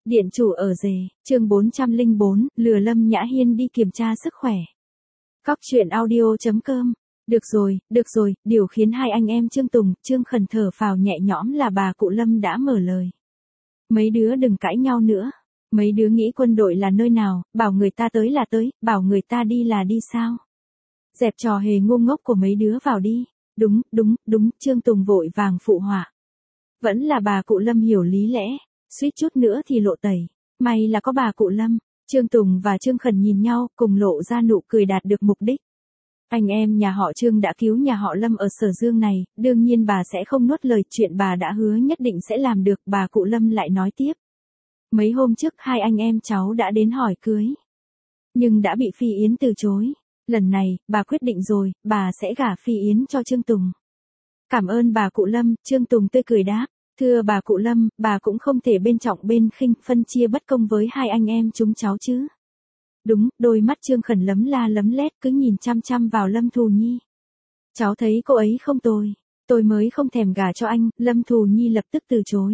Điện chủ ở rể, chương 404, lừa Lâm Nhã Hiên đi kiểm tra sức khỏe. Cóc truyện audio.com. Được rồi, điều khiến hai anh em Trương Tùng, Trương Khẩn thở phào nhẹ nhõm là bà cụ Lâm đã mở lời. Mấy đứa đừng cãi nhau nữa. Mấy đứa nghĩ quân đội là nơi nào, bảo người ta tới là tới, bảo người ta đi là đi sao? Dẹp trò hề ngu ngốc của mấy đứa vào đi. Đúng, Trương Tùng vội vàng phụ họa. Vẫn là bà cụ Lâm hiểu lý lẽ. Suýt chút nữa thì lộ tẩy. May là có bà cụ Lâm. Trương Tùng và Trương Khẩn nhìn nhau cùng lộ ra nụ cười đạt được mục đích. Anh em nhà họ Trương đã cứu nhà họ Lâm ở Sở Dương này, đương nhiên bà sẽ không nuốt lời, chuyện bà đã hứa nhất định sẽ làm được. Bà cụ Lâm lại nói tiếp. Mấy hôm trước hai anh em cháu đã đến hỏi cưới. Nhưng đã bị Phi Yến từ chối. Lần này, bà quyết định rồi, bà sẽ gả Phi Yến cho Trương Tùng. Cảm ơn bà cụ Lâm, Trương Tùng tươi cười đáp. Thưa bà cụ Lâm, bà cũng không thể bên trọng bên khinh, phân chia bất công với hai anh em chúng cháu chứ. Đúng, đôi mắt Trương Khẩn lấm la lấm lét cứ nhìn chăm chăm vào Lâm Thù Nhi. Cháu thấy cô ấy không tồi. Tôi mới không thèm gả cho anh, Lâm Thù Nhi lập tức từ chối.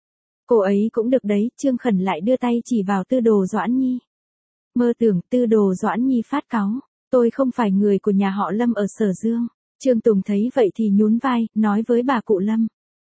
Cô ấy cũng được đấy, Trương Khẩn lại đưa tay chỉ vào Tư Đồ Doãn Nhi. Mơ tưởng Tư Đồ Doãn Nhi phát cáu. Tôi không phải người của nhà họ Lâm ở Sở Dương. Trương Tùng thấy vậy thì nhún vai, nói với bà cụ Lâm.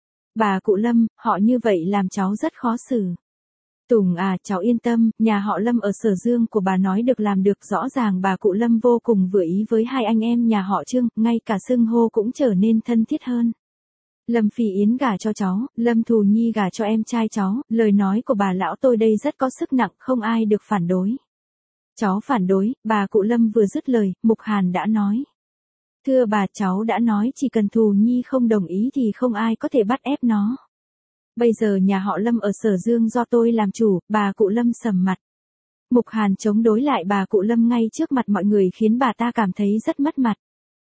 Bà cụ Lâm, họ như vậy làm cháu rất khó xử. Tùng à, cháu yên tâm, nhà họ Lâm ở Sở Dương của bà nói được làm được, rõ ràng bà cụ Lâm vô cùng vừa ý với hai anh em nhà họ Trương, ngay cả xưng hô cũng trở nên thân thiết hơn. Lâm Phi Yến gả cho cháu, Lâm Thù Nhi gả cho em trai cháu, lời nói của bà lão tôi đây rất có sức nặng, không ai được phản đối. Cháu phản đối, bà cụ Lâm vừa dứt lời, Mục Hàn đã nói. Thưa bà, cháu đã nói chỉ cần Thù Nhi không đồng ý thì không ai có thể bắt ép nó. Bây giờ nhà họ Lâm ở Sở Dương do tôi làm chủ, bà cụ Lâm sầm mặt. Mục Hàn chống đối lại bà cụ Lâm ngay trước mặt mọi người khiến bà ta cảm thấy rất mất mặt.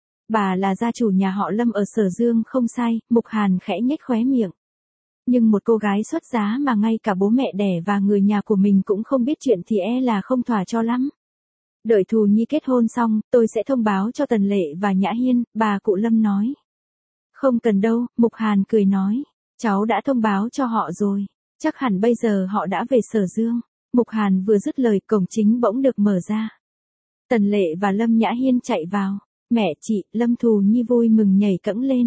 Bà là gia chủ nhà họ Lâm ở Sở Dương không sai, Mục Hàn khẽ nhếch khóe miệng. Nhưng một cô gái xuất giá mà ngay cả bố mẹ đẻ và người nhà của mình cũng không biết chuyện thì là không thỏa cho lắm. Đợi Thù Nhi kết hôn xong, tôi sẽ thông báo cho Tần Lệ và Nhã Hiên, bà cụ Lâm nói. Không cần đâu, Mục Hàn cười nói. Cháu đã thông báo cho họ rồi. Chắc hẳn bây giờ họ đã về Sở Dương. Mục Hàn vừa dứt lời, cổng chính bỗng được mở ra. Tần Lệ và Lâm Nhã Hiên chạy vào. Mẹ chị, Lâm Thù Nhi vui mừng nhảy cẫng lên.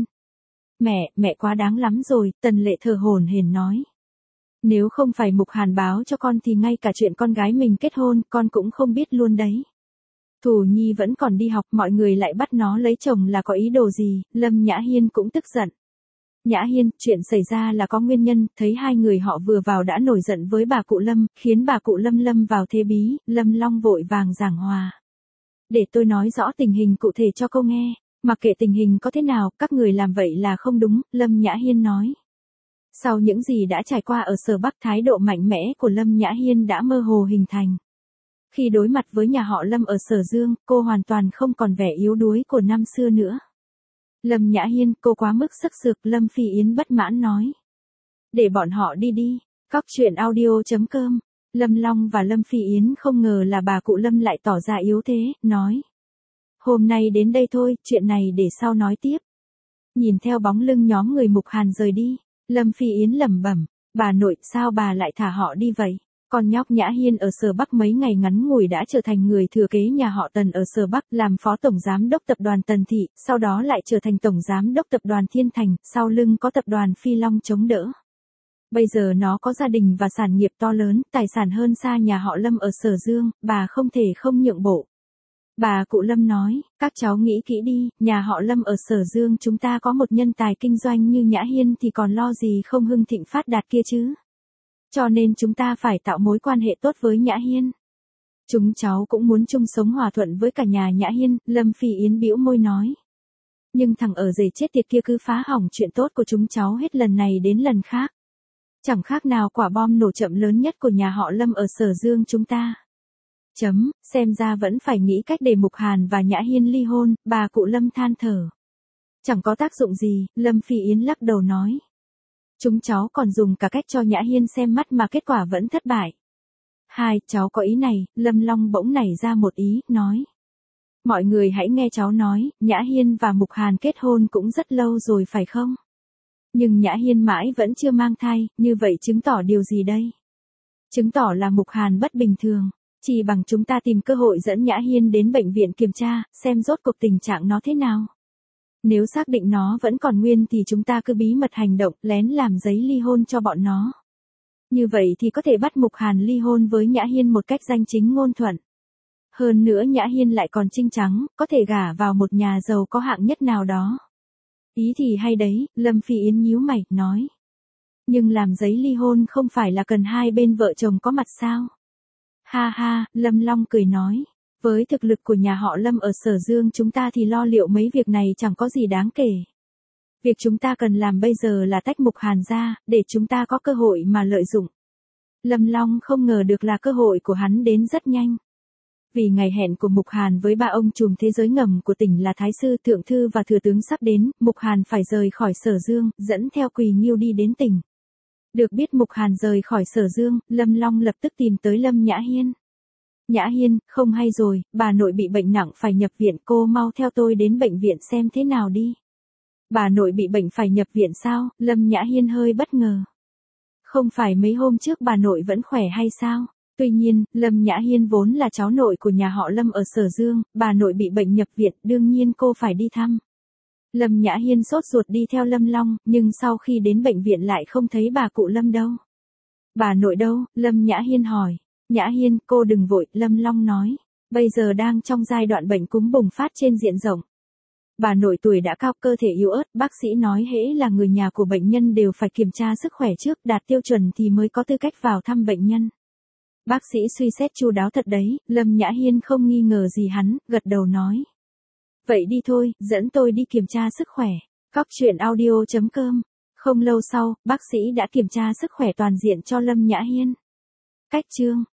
Mẹ quá đáng lắm rồi, Tần Lệ thở hổn hển nói. Nếu không phải Mục Hàn báo cho con thì ngay cả chuyện con gái mình kết hôn, con cũng không biết luôn đấy. Thù Nhi vẫn còn đi học, mọi người lại bắt nó lấy chồng là có ý đồ gì, Lâm Nhã Hiên cũng tức giận. Nhã Hiên, chuyện xảy ra là có nguyên nhân, thấy hai người họ vừa vào đã nổi giận với bà cụ Lâm, khiến bà cụ Lâm lâm vào thế bí, Lâm Long vội vàng giảng hòa. Để tôi nói rõ tình hình cụ thể cho cô nghe, mặc kệ tình hình có thế nào, các người làm vậy là không đúng, Lâm Nhã Hiên nói. Sau những gì đã trải qua ở Sở Bắc, thái độ mạnh mẽ của Lâm Nhã Hiên đã mơ hồ hình thành. Khi đối mặt với nhà họ Lâm ở Sở Dương, cô hoàn toàn không còn vẻ yếu đuối của năm xưa nữa. Lâm Nhã Hiên, cô quá mức sức sược, Lâm Phi Yến bất mãn nói. Để bọn họ đi đi. Cóc truyện audio.com. Lâm Long và Lâm Phi Yến không ngờ là bà cụ Lâm lại tỏ ra yếu thế, nói. Hôm nay đến đây thôi, chuyện này để sau nói tiếp. Nhìn theo bóng lưng nhóm người Mục Hàn rời đi, Lâm Phi Yến lẩm bẩm, bà nội, sao bà lại thả họ đi vậy? Con nhóc Nhã Hiên ở Sở Bắc mấy ngày ngắn ngủi đã trở thành người thừa kế nhà họ Tần ở Sở Bắc, làm phó tổng giám đốc tập đoàn Tần Thị, sau đó lại trở thành tổng giám đốc tập đoàn Thiên Thành, sau lưng có tập đoàn Phi Long chống đỡ. Bây giờ nó có gia đình và sản nghiệp to lớn, tài sản hơn xa nhà họ Lâm ở Sở Dương, bà không thể không nhượng bộ. Bà cụ Lâm nói, các cháu nghĩ kỹ đi, nhà họ Lâm ở Sở Dương chúng ta có một nhân tài kinh doanh như Nhã Hiên thì còn lo gì không hưng thịnh phát đạt kia chứ. Cho nên chúng ta phải tạo mối quan hệ tốt với Nhã Hiên. Chúng cháu cũng muốn chung sống hòa thuận với cả nhà Nhã Hiên, Lâm Phi Yến bĩu môi nói. Nhưng thằng ở rể chết tiệt kia cứ phá hỏng chuyện tốt của chúng cháu hết lần này đến lần khác. Chẳng khác nào quả bom nổ chậm lớn nhất của nhà họ Lâm ở Sở Dương chúng ta. Xem ra vẫn phải nghĩ cách để Mục Hàn và Nhã Hiên ly hôn, bà cụ Lâm than thở. Chẳng có tác dụng gì, Lâm Phi Yến lắc đầu nói. Chúng cháu còn dùng cả cách cho Nhã Hiên xem mắt mà kết quả vẫn thất bại. Cháu có ý này, Lâm Long bỗng nảy ra một ý, nói. Mọi người hãy nghe cháu nói, Nhã Hiên và Mục Hàn kết hôn cũng rất lâu rồi phải không? Nhưng Nhã Hiên mãi vẫn chưa mang thai, như vậy chứng tỏ điều gì đây? Chứng tỏ là Mục Hàn bất bình thường. Chỉ bằng chúng ta tìm cơ hội dẫn Nhã Hiên đến bệnh viện kiểm tra, xem rốt cuộc tình trạng nó thế nào. Nếu xác định nó vẫn còn nguyên thì chúng ta cứ bí mật hành động, lén làm giấy ly hôn cho bọn nó. Như vậy thì có thể bắt Mục Hàn ly hôn với Nhã Hiên một cách danh chính ngôn thuận. Hơn nữa Nhã Hiên lại còn trinh trắng, có thể gả vào một nhà giàu có hạng nhất nào đó. Ý thì hay đấy, Lâm Phi Yến nhíu mày, nói. Nhưng làm giấy ly hôn không phải là cần hai bên vợ chồng có mặt sao? Ha ha, Lâm Long cười nói. Với thực lực của nhà họ Lâm ở Sở Dương chúng ta thì lo liệu mấy việc này chẳng có gì đáng kể. Việc chúng ta cần làm bây giờ là tách Mục Hàn ra, để chúng ta có cơ hội mà lợi dụng. Lâm Long không ngờ được là cơ hội của hắn đến rất nhanh. Vì ngày hẹn của Mục Hàn với ba ông trùm thế giới ngầm của tỉnh là Thái Sư Thượng Thư và Thừa Tướng sắp đến, Mục Hàn phải rời khỏi Sở Dương, dẫn theo Quỳ Nghiêu đi đến tỉnh. Được biết Mục Hàn rời khỏi Sở Dương, Lâm Long lập tức tìm tới Lâm Nhã Hiên. Nhã Hiên, không hay rồi, bà nội bị bệnh nặng phải nhập viện, cô mau theo tôi đến bệnh viện xem thế nào đi. Bà nội bị bệnh phải nhập viện sao? Lâm Nhã Hiên hơi bất ngờ. Không phải mấy hôm trước bà nội vẫn khỏe hay sao? Tuy nhiên, Lâm Nhã Hiên vốn là cháu nội của nhà họ Lâm ở Sở Dương, bà nội bị bệnh nhập viện, đương nhiên cô phải đi thăm. Lâm Nhã Hiên sốt ruột đi theo Lâm Long, nhưng sau khi đến bệnh viện lại không thấy bà cụ Lâm đâu. Bà nội đâu? Lâm Nhã Hiên hỏi. Nhã Hiên, cô đừng vội, Lâm Long nói. Bây giờ đang trong giai đoạn bệnh cúm bùng phát trên diện rộng. Bà nội tuổi đã cao, cơ thể yếu ớt, bác sĩ nói hễ là người nhà của bệnh nhân đều phải kiểm tra sức khỏe trước, đạt tiêu chuẩn thì mới có tư cách vào thăm bệnh nhân. Bác sĩ suy xét chu đáo thật đấy, Lâm Nhã Hiên không nghi ngờ gì hắn, gật đầu nói. Vậy đi thôi, dẫn tôi đi kiểm tra sức khỏe. Cóc truyện audio.com. Không lâu sau, bác sĩ đã kiểm tra sức khỏe toàn diện cho Lâm Nhã Hiên. Cách chương